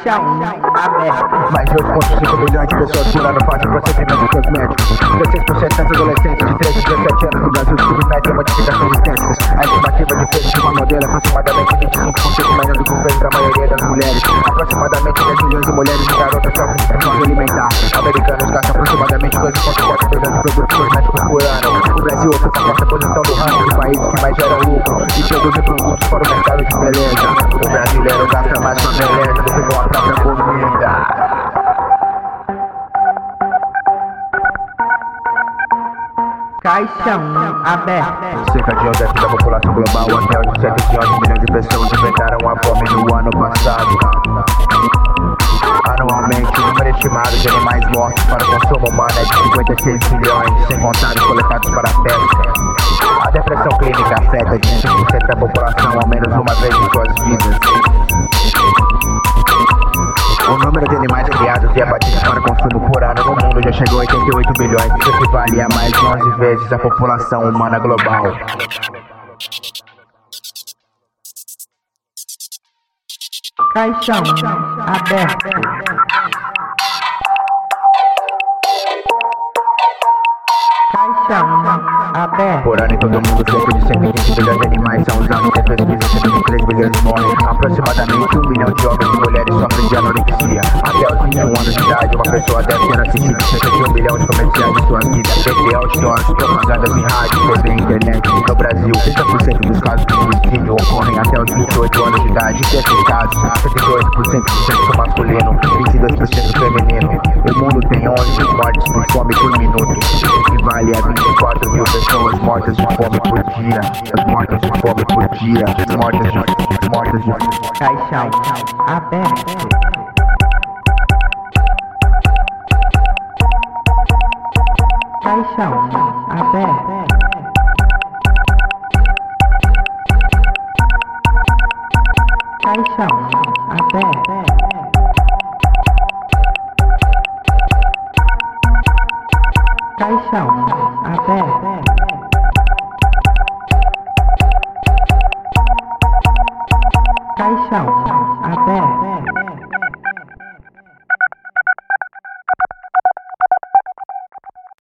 Caixa 1 aberto. Mais 2,5 milhões de pessoas por ano fazem procedimentos cosméticos. 16% das adolescentes de 13 a 17 anos no Brasil se submetem a modificações estéticas. A estimativa de preço de uma modelo é aproximadamente 25% menor do que o preço da maioria das mulheres. Aproximadamente 10 milhões de mulheres e garotas sofrem de transtorno alimentar. Americanos gastam aproximadamente 2,4 bilhões de produtos cosméticos por ano. O Brasil ocupa a quarta posição do ranking de países que mais geram lucro e produzem produtos para o mercado de beleza. O brasileiro gasta mais com a beleza do que com a própria comida. Caixa 1 aberto. Cerca de 11% da população global, até os 711 milhões de pessoas enfrentaram a fome no ano passado. Anualmente, o número estimado de animais mortos para o consumo humano é de 56 milhões, sem contar os coletados para a pesca. A depressão clínica afeta 25% da população ao menos uma vez em suas vidas. O número de animais criados e abatidos para consumo por ano no mundo já chegou a 88 milhões, isso equivale a mais de 11 vezes a população humana global. Caixa 1 aberto. Caixa 1 aberto. Por ano em todo o mundo, cerca de 120 milhões de animais são usados em pesquisas e 123 milhões morrem. Aproximadamente 1 milhão de homens e mulheres sofrem de anorexia. Até os 21 anos de idade, uma pessoa deve ter assistido cerca de 1 milhão de comerciais de sua vida. TV, outdoors, propagandas em rádio, TV e internet. No Brasil, 30% dos casos de suicídio ocorrem até os 28 anos de idade. Desses casos, 78% do sexo masculino, 22% feminino. O mundo tem 11 mortes por fome por minuto. Isso equivale a 24 mil pessoas mortas de fome por dia. Mortas de fome por dia. Mortas de fome. Caixa 1 aberto. Caixa 1 aberto. Caixa 1 aberto. Caixa 1 aberto.